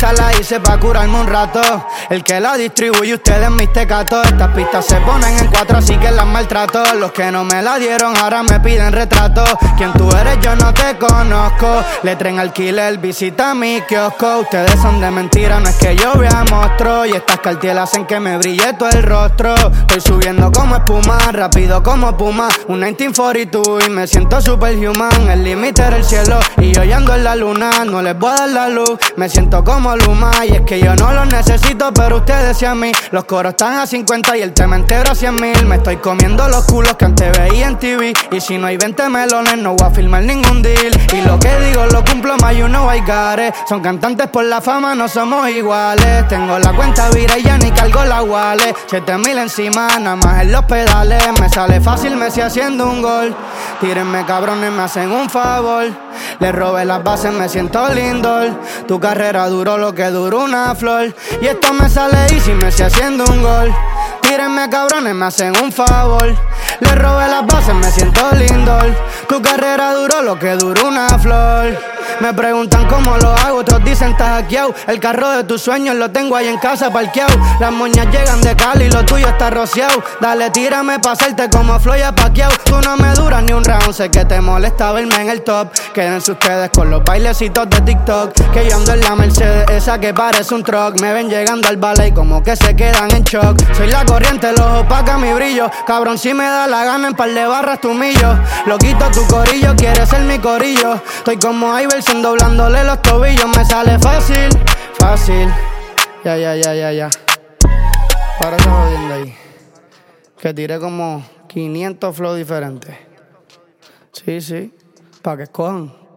esta la hice pa' curarme un rato. El que la distribuye, ustedes mis tecatos. Estas pistas se ponen en 4, así que las maltrato. Los que no me la dieron ahora me piden retrato. Quién tú eres, yo no te conozco. Le traen alquiler, visita mi kiosco. Ustedes son de mentira, no es que yo vea monstruos. Y estas cartier hacen que me brille todo el rostro. Estoy subiendo como espuma, rápido como puma. Un 1942 y me siento superhuman. El límite era el cielo y yo ando en la luna. No les voy a dar la luz, me siento como Luma. Y es que yo no los necesito, pero ustedes sí a mí. Los coros están a 50 y el tema entero a 100,000. Me estoy comiendo los culos que antes veía en TV. Y si no hay 20 melones, no voy a firmar ningún deal. Y lo que digo lo cumplo, más you know I got it. Son cantantes por la fama, no somos iguales. Tengo la cuenta vira y ya ni cargo la wallet. 7,000 encima, nada más en los pedales. Me sale fácil, me sigue haciendo un gol. Tírenme cabrones, me hacen un favor. Le robé las bases, me siento lindo. Tu carrera duró lo que duró una flor. Y esto me sale easy, me sigue haciendo un gol. Tírenme cabrones, me hacen un favor. Le robé las bases, me siento lindo. Tu carrera duró lo que duró una flor. Me preguntan cómo lo hago, otros dicen estás hackeado. El carro de tus sueños lo tengo ahí en casa parqueado. Las moñas llegan de Cali y lo tuyo está rociado. Dale, tírame pa' hacerte como Floyd Paquiao. Tú no me duras ni un round, sé que te molesta verme en el top. Quédense ustedes con los bailecitos de TikTok. Que yo ando en la Mercedes, esa que parece un truck. Me ven llegando al ballet como que se quedan en shock. Soy la corriente, los opaca mi brillo. Cabrón, si me da la gana en par de barras tu millo. Lo quito tu corillo, quieres ser mi corillo. Estoy como Iverson doblándole los tobillos. Me sale fácil, fácil. Ya. Para esa jodienda ahí. Que tiré como 500 flows diferentes. Sí, pa' que escojan.